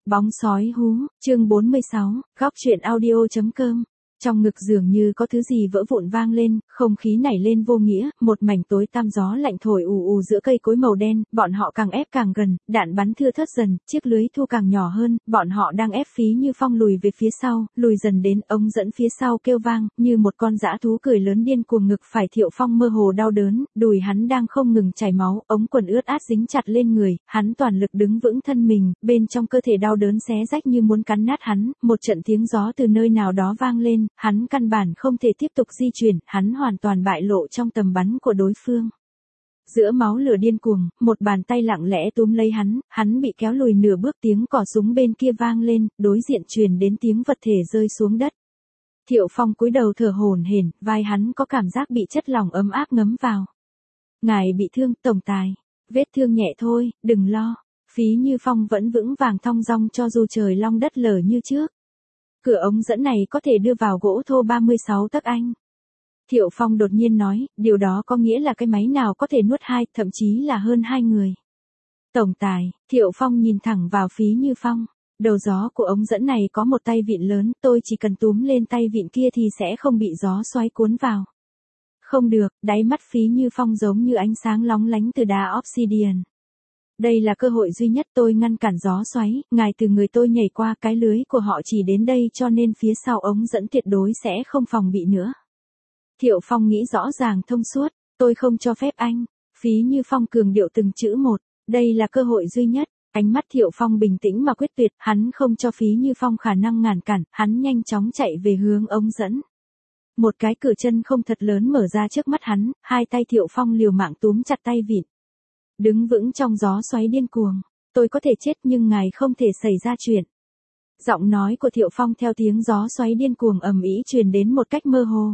Bóng sói hú, chương 46, góc truyện audio.com. Trong ngực dường như có thứ gì vỡ vụn vang lên, không khí nảy lên vô nghĩa, một mảnh tối tăm gió lạnh thổi ù ù giữa cây cối màu đen, bọn họ càng ép càng gần, đạn bắn thưa thớt dần, chiếc lưới thu càng nhỏ hơn, bọn họ đang ép Phí Như Phong lùi về phía sau, lùi dần đến ống dẫn phía sau kêu vang, như một con dã thú cười lớn điên cuồng ngực phải Thiệu Phong mơ hồ đau đớn, đùi hắn đang không ngừng chảy máu, ống quần ướt át dính chặt lên người, hắn toàn lực đứng vững thân mình, bên trong cơ thể đau đớn xé rách như muốn cắn nát hắn, một trận tiếng gió từ nơi nào đó vang lên, hắn căn bản không thể tiếp tục di chuyển, hắn hoàn toàn bại lộ trong tầm bắn của đối phương. Giữa máu lửa điên cuồng, một bàn tay lặng lẽ túm lấy hắn bị kéo lùi nửa bước, tiếng cò súng bên kia vang lên, đối diện truyền đến tiếng vật thể rơi xuống đất. Thiệu Phong cúi đầu thở hổn hển, vai hắn có cảm giác bị chất lỏng ấm áp ngấm vào. Ngài bị thương, tổng tài. Vết thương nhẹ thôi, đừng lo. Phí Như Phong vẫn vững vàng thong dong cho dù trời long đất lở như trước. Cửa ống dẫn này có thể đưa vào gỗ thô 36 tấc anh. Thiệu Phong đột nhiên nói, điều đó có nghĩa là cái máy nào có thể nuốt hai, thậm chí là hơn hai người. Tổng tài, Thiệu Phong nhìn thẳng vào Phí Như Phong. Đầu gió của ống dẫn này có một tay vịn lớn, tôi chỉ cần túm lên tay vịn kia thì sẽ không bị gió xoáy cuốn vào. Không được, đáy mắt Phí Như Phong giống như ánh sáng lóng lánh từ đá obsidian. Đây là cơ hội duy nhất tôi ngăn cản gió xoáy, ngài từ người tôi nhảy qua, cái lưới của họ chỉ đến đây cho nên phía sau ống dẫn tuyệt đối sẽ không phòng bị nữa. Thiệu Phong nghĩ rõ ràng thông suốt, tôi không cho phép anh. Phí Như Phong cường điệu từng chữ một, đây là cơ hội duy nhất. Ánh mắt Thiệu Phong bình tĩnh mà quyết tuyệt, hắn không cho Phí Như Phong khả năng ngăn cản, hắn nhanh chóng chạy về hướng ống dẫn. Một cái cửa chân không thật lớn mở ra trước mắt hắn, hai tay Thiệu Phong liều mạng túm chặt tay vịn. Đứng vững trong gió xoáy điên cuồng, tôi có thể chết nhưng ngài không thể xảy ra chuyện. Giọng nói của Thiệu Phong theo tiếng gió xoáy điên cuồng ầm ĩ truyền đến một cách mơ hồ.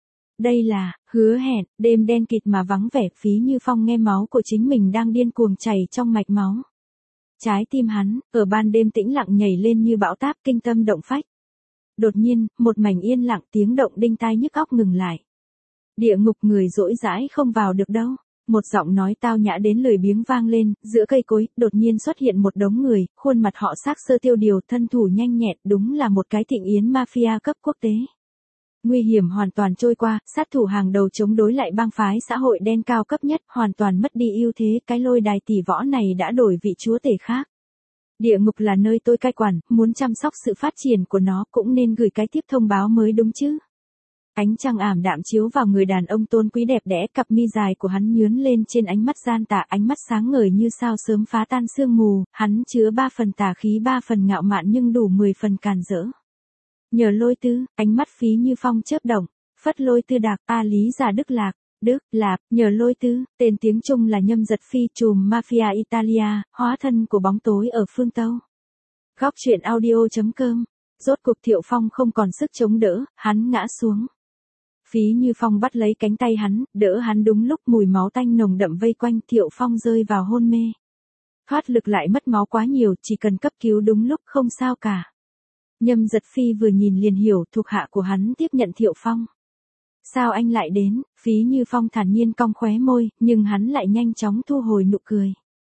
Đây là hứa hẹn, đêm đen kịt mà vắng vẻ, Phí Như Phong nghe máu của chính mình đang điên cuồng chảy trong mạch máu. Trái tim hắn, ở ban đêm tĩnh lặng nhảy lên như bão táp kinh tâm động phách. Đột nhiên, một mảnh yên lặng, tiếng động đinh tai nhức óc ngừng lại. Địa ngục người dỗi dãi không vào được đâu. Một giọng nói tao nhã đến lười biếng vang lên, giữa cây cối, đột nhiên xuất hiện một đống người, khuôn mặt họ xác sơ tiêu điều, thân thủ nhanh nhẹn, đúng là một cái thịnh yến mafia cấp quốc tế. Nguy hiểm hoàn toàn trôi qua, sát thủ hàng đầu chống đối lại bang phái xã hội đen cao cấp nhất, hoàn toàn mất đi ưu thế, cái lôi đài tỷ võ này đã đổi vị chúa tể khác. Địa ngục là nơi tôi cai quản, muốn chăm sóc sự phát triển của nó cũng nên gửi cái tiếp thông báo mới đúng chứ. Ánh trăng ảm đạm chiếu vào người đàn ông tôn quý đẹp đẽ, cặp mi dài của hắn nhướn lên trên ánh mắt gian tà, ánh mắt sáng ngời như sao sớm phá tan sương mù, hắn chứa 3 phần tà khí 3 phần ngạo mạn nhưng đủ 10 phần càn rỡ. Nhờ Lôi Tư, ánh mắt Phí Như Phong chớp động, Phất Lôi Tư Đạc, A Lý Già Đức Lạc, Đức, Lạp, Nhờ Lôi Tư, tên tiếng Trung là Nhâm Giật Phi, trùm mafia Italia, hóa thân của bóng tối ở phương Tây. Góc truyện audio.com. Rốt cuộc Thiệu Phong không còn sức chống đỡ, hắn ngã xuống. Phí Như Phong bắt lấy cánh tay hắn, đỡ hắn đúng lúc mùi máu tanh nồng đậm vây quanh, Thiệu Phong rơi vào hôn mê. Thoát lực lại mất máu quá nhiều, chỉ cần cấp cứu đúng lúc không sao cả. Nhâm Giật Phi vừa nhìn liền hiểu, thuộc hạ của hắn tiếp nhận Thiệu Phong. Sao anh lại đến? Phí Như Phong thản nhiên cong khóe môi, nhưng hắn lại nhanh chóng thu hồi nụ cười.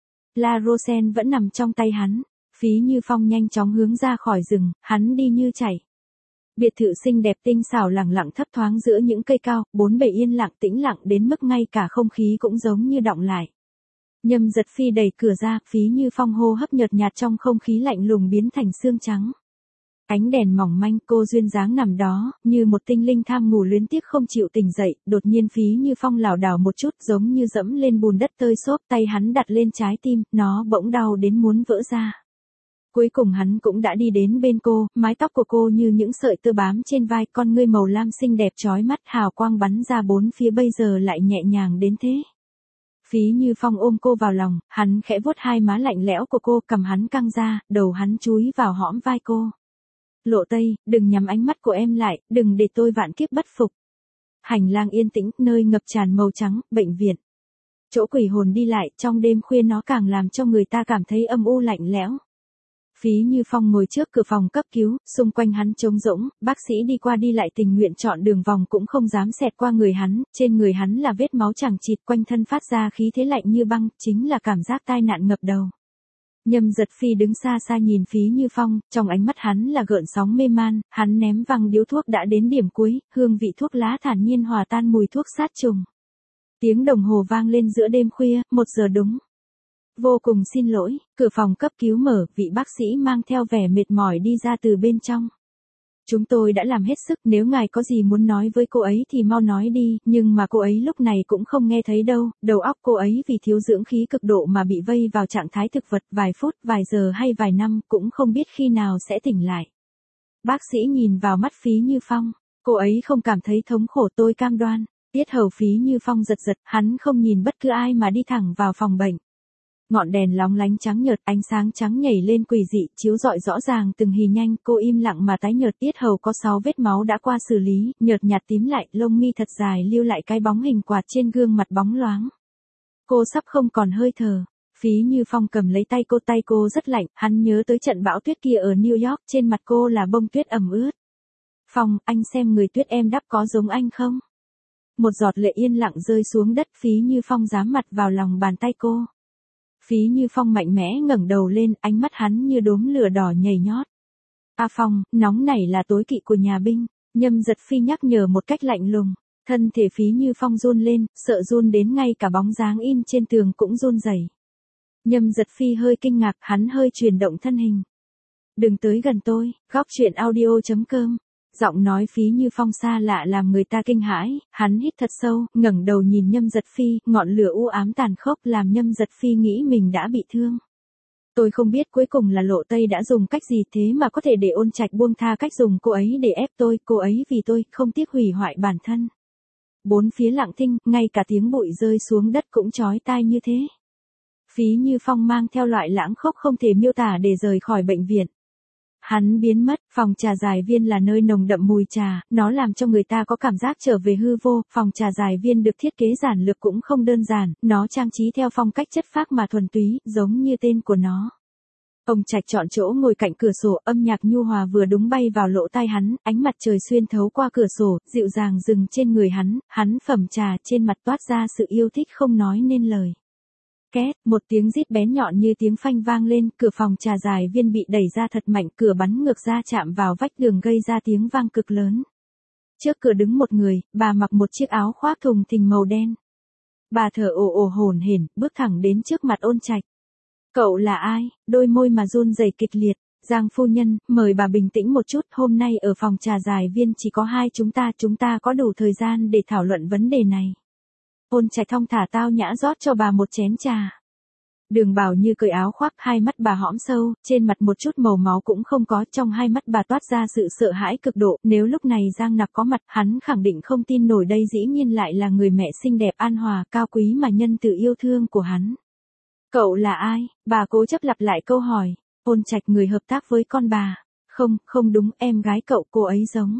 La Rosen vẫn nằm trong tay hắn. Phí Như Phong nhanh chóng hướng ra khỏi rừng, hắn đi như chạy. Biệt thự xinh đẹp tinh xảo lẳng lặng thấp thoáng giữa những cây cao, bốn bề yên lặng tĩnh lặng đến mức ngay cả không khí cũng giống như đọng lại. Nhâm Giật Phi đẩy cửa ra, Phí Như Phong hô hấp nhợt nhạt trong không khí lạnh lùng biến thành xương trắng. Ánh đèn mỏng manh, cô duyên dáng nằm đó, như một tinh linh tham ngủ luyến tiếc không chịu tỉnh dậy, đột nhiên Phí Như Phong lảo đảo một chút giống như dẫm lên bùn đất tơi xốp, tay hắn đặt lên trái tim, nó bỗng đau đến muốn vỡ ra. Cuối cùng hắn cũng đã đi đến bên cô, mái tóc của cô như những sợi tơ bám trên vai, con ngươi màu lam xinh đẹp chói mắt, hào quang bắn ra bốn phía, bây giờ lại nhẹ nhàng đến thế. Phí Như Phong ôm cô vào lòng, hắn khẽ vuốt hai má lạnh lẽo của cô, cầm hắn căng ra, đầu hắn chúi vào hõm vai cô. Lộ Tây, đừng nhắm ánh mắt của em lại, đừng để tôi vạn kiếp bất phục. Hành lang yên tĩnh, nơi ngập tràn màu trắng, bệnh viện. Chỗ quỷ hồn đi lại, trong đêm khuya nó càng làm cho người ta cảm thấy âm u lạnh lẽo. Phí Như Phong ngồi trước cửa phòng cấp cứu, xung quanh hắn trống rỗng, bác sĩ đi qua đi lại tình nguyện chọn đường vòng cũng không dám xẹt qua người hắn, trên người hắn là vết máu chằng chịt, quanh thân phát ra khí thế lạnh như băng, chính là cảm giác tai nạn ngập đầu. Nhâm Giật Phi đứng xa xa nhìn Phí Như Phong, trong ánh mắt hắn là gợn sóng mê man, hắn ném văng điếu thuốc đã đến điểm cuối, hương vị thuốc lá thản nhiên hòa tan mùi thuốc sát trùng. Tiếng đồng hồ vang lên giữa đêm khuya, 1 giờ đúng. Vô cùng xin lỗi, cửa phòng cấp cứu mở, vị bác sĩ mang theo vẻ mệt mỏi đi ra từ bên trong. Chúng tôi đã làm hết sức, nếu ngài có gì muốn nói với cô ấy thì mau nói đi, nhưng mà cô ấy lúc này cũng không nghe thấy đâu, đầu óc cô ấy vì thiếu dưỡng khí cực độ mà bị vây vào trạng thái thực vật vài phút, vài giờ hay vài năm, cũng không biết khi nào sẽ tỉnh lại. Bác sĩ nhìn vào mắt Phí Như Phong, cô ấy không cảm thấy thống khổ, tôi cam đoan. Tiết hầu Phí Như Phong giật giật, hắn không nhìn bất cứ ai mà đi thẳng vào phòng bệnh. Ngọn đèn lóng lánh trắng nhợt, ánh sáng trắng nhảy lên quỷ dị, chiếu rọi rõ ràng từng hì nhanh, cô im lặng mà tái nhợt, tiết hầu có 6 vết máu đã qua xử lý, nhợt nhạt tím lại, lông mi thật dài lưu lại cái bóng hình quạt trên gương mặt bóng loáng. Cô sắp không còn hơi thở. Phí Như Phong cầm lấy tay cô rất lạnh, hắn nhớ tới trận bão tuyết kia ở New York, trên mặt cô là bông tuyết ẩm ướt. Phong, anh xem người tuyết em đắp có giống anh không? Một giọt lệ yên lặng rơi xuống đất, Phí Như Phong giám mặt vào lòng bàn tay cô. Phí Như Phong mạnh mẽ ngẩng đầu lên, ánh mắt hắn như đốm lửa đỏ nhảy nhót. A Phong, nóng nảy là tối kỵ của nhà binh, Nhâm Giật Phi nhắc nhở một cách lạnh lùng. Thân thể Phí Như Phong run lên, sợ run đến ngay cả bóng dáng in trên tường cũng run rẩy. Nhâm Giật Phi hơi kinh ngạc, hắn hơi chuyển động thân hình. Đừng tới gần tôi, góc chuyện audio.com. Giọng nói Phí Như Phong xa lạ làm người ta kinh hãi, hắn hít thật sâu, ngẩng đầu nhìn Nhâm Giật Phi, ngọn lửa u ám tàn khốc làm Nhâm Giật Phi nghĩ mình đã bị thương. Tôi không biết cuối cùng là Lộ Tây đã dùng cách gì thế mà có thể để Ôn Trạch buông tha cách dùng cô ấy để ép tôi, cô ấy vì tôi, không tiếc hủy hoại bản thân. Bốn phía lặng thinh, ngay cả tiếng bụi rơi xuống đất cũng chói tai như thế. Phí Như Phong mang theo loại lãng khốc không thể miêu tả để rời khỏi bệnh viện. Hắn biến mất, phòng trà Giải Viên là nơi nồng đậm mùi trà, nó làm cho người ta có cảm giác trở về hư vô, phòng trà Giải Viên được thiết kế giản lược cũng không đơn giản, nó trang trí theo phong cách chất phác mà thuần túy, giống như tên của nó. Ông Trạch chọn chỗ ngồi cạnh cửa sổ, âm nhạc nhu hòa vừa đúng bay vào lỗ tai hắn, ánh mặt trời xuyên thấu qua cửa sổ, dịu dàng dừng trên người hắn phẩm trà trên mặt toát ra sự yêu thích không nói nên lời. Két, một tiếng rít bén nhọn như tiếng phanh vang lên, cửa phòng trà Giải Viên bị đẩy ra thật mạnh, cửa bắn ngược ra chạm vào vách tường gây ra tiếng vang cực lớn. Trước cửa đứng một người, bà mặc một chiếc áo khoác thùng thình màu đen. Bà thở ồ ồ hổn hển, bước thẳng đến trước mặt Ôn Trạch. Cậu là ai? Đôi môi mà run rẩy kịch liệt. Giang phu nhân, mời bà bình tĩnh một chút, hôm nay ở phòng trà Giải Viên chỉ có hai chúng ta có đủ thời gian để thảo luận vấn đề này. Ôn Trạch thong thả tao nhã rót cho bà một chén trà. Đường Bảo Như cởi áo khoác, hai mắt bà hõm sâu, trên mặt một chút màu máu cũng không có, trong hai mắt bà toát ra sự sợ hãi cực độ, nếu lúc này Giang Nặc có mặt, hắn khẳng định không tin nổi đây dĩ nhiên lại là người mẹ xinh đẹp an hòa, cao quý mà nhân từ yêu thương của hắn. Cậu là ai? Bà cố chấp lặp lại câu hỏi. Ôn Trạch, người hợp tác với con bà. Không đúng, em gái cậu, cô ấy giống,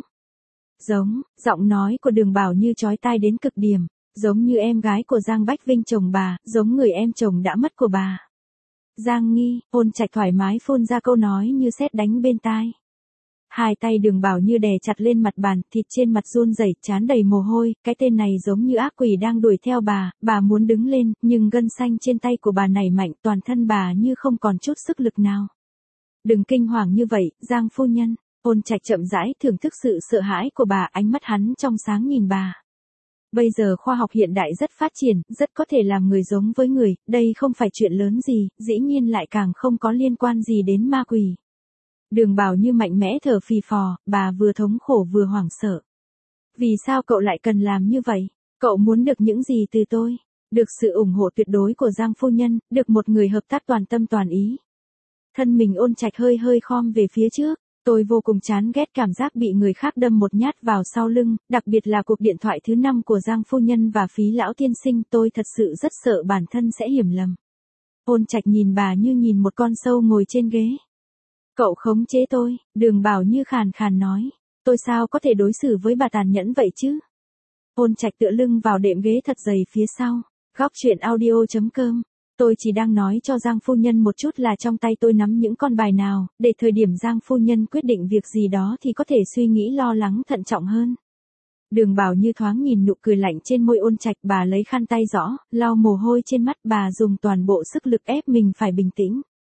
giọng nói của Đường Bảo Như chói tai đến cực điểm. Giống như em gái của Giang Bách Vinh chồng bà, giống người em chồng đã mất của bà. Giang Nghi, Ôn Trạch thoải mái phun ra câu nói như sét đánh bên tai. Hai tay Đường Bảo Như đè chặt lên mặt bàn, thịt trên mặt run rẩy, trán đầy mồ hôi, cái tên này giống như ác quỷ đang đuổi theo bà muốn đứng lên, nhưng gân xanh trên tay của bà nảy mạnh, toàn thân bà như không còn chút sức lực nào. Đừng kinh hoàng như vậy, Giang phu nhân. Ôn Trạch chậm rãi thưởng thức sự sợ hãi của bà, ánh mắt hắn trong sáng nhìn bà. Bây giờ khoa học hiện đại rất phát triển, rất có thể làm người giống với người, đây không phải chuyện lớn gì, dĩ nhiên lại càng không có liên quan gì đến ma quỷ. Đường Bảo Như mạnh mẽ thở phì phò, bà vừa thống khổ vừa hoảng sợ. Vì sao cậu lại cần làm như vậy? Cậu muốn được những gì từ tôi? Được sự ủng hộ tuyệt đối của Giang phu nhân, được một người hợp tác toàn tâm toàn ý. Thân mình Ôn Trạch hơi khom về phía trước. Tôi vô cùng chán ghét cảm giác bị người khác đâm một nhát vào sau lưng, đặc biệt là cuộc điện thoại thứ 5 của Giang phu nhân và Phí lão tiên sinh, tôi thật sự rất sợ bản thân sẽ hiểu lầm. Ôn Trạch nhìn bà như nhìn một con sâu ngồi trên ghế. Cậu khống chế tôi, Đường Bảo Như khàn khàn nói. Tôi sao có thể đối xử với bà tàn nhẫn vậy chứ? Ôn Trạch tựa lưng vào đệm ghế thật dày phía sau. Góc chuyện audio.com. Tôi chỉ đang nói cho Giang phu nhân một chút là trong tay tôi nắm những con bài nào, để thời điểm Giang phu nhân quyết định việc gì đó thì có thể suy nghĩ lo lắng thận trọng hơn. Đường Bảo Như thoáng nhìn nụ cười lạnh trên môi Ôn Trạch, bà lấy khăn tay giỏ, lau mồ hôi trên mắt, bà dùng toàn bộ sức lực ép mình phải bình tĩnh.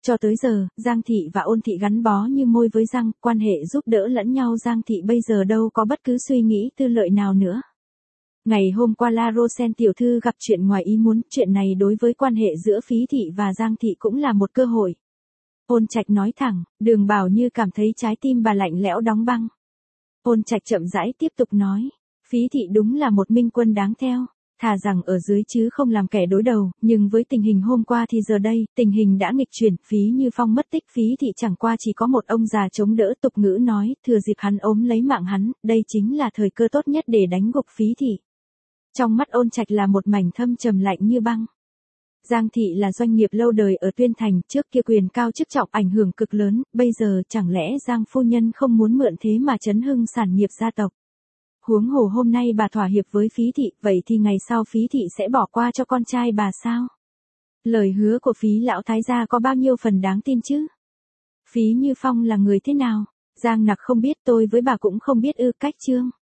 Cho tới giờ, Giang Thị và Ôn Thị gắn bó như môi với răng, quan hệ giúp đỡ lẫn nhau. Giang Thị bây giờ đâu có bất cứ suy nghĩ tư lợi nào nữa. Ngày hôm qua La Rosen tiểu thư gặp chuyện ngoài ý muốn, chuyện này đối với quan hệ giữa Phí Thị và Giang Thị cũng là một cơ hội. Ôn Trạch nói thẳng, Đường Bảo Như cảm thấy trái tim bà lạnh lẽo đóng băng. Ôn Trạch chậm rãi tiếp tục nói, Phí Thị đúng là một minh quân đáng theo. Thà rằng ở dưới chứ không làm kẻ đối đầu, nhưng với tình hình hôm qua thì giờ đây, tình hình đã nghịch chuyển. Phí Như Phong mất tích, Phí Thị chẳng qua chỉ có một ông già chống đỡ. Tục ngữ nói, thừa dịp hắn ốm lấy mạng hắn, đây chính là thời cơ tốt nhất để đánh gục Phí Thị. Trong mắt Ôn Trạch là một mảnh thâm trầm lạnh như băng. Giang Thị là doanh nghiệp lâu đời ở Tuyên Thành, trước kia quyền cao chức trọng ảnh hưởng cực lớn, bây giờ chẳng lẽ Giang phu nhân không muốn mượn thế mà chấn hưng sản nghiệp gia tộc. Huống hồ hôm nay bà thỏa hiệp với Phí Thị, vậy thì ngày sau Phí Thị sẽ bỏ qua cho con trai bà sao? Lời hứa của Phí lão thái gia có bao nhiêu phần đáng tin chứ? Phí Như Phong là người thế nào? Giang Nặc không biết, tôi với bà cũng không biết ư. Cách chương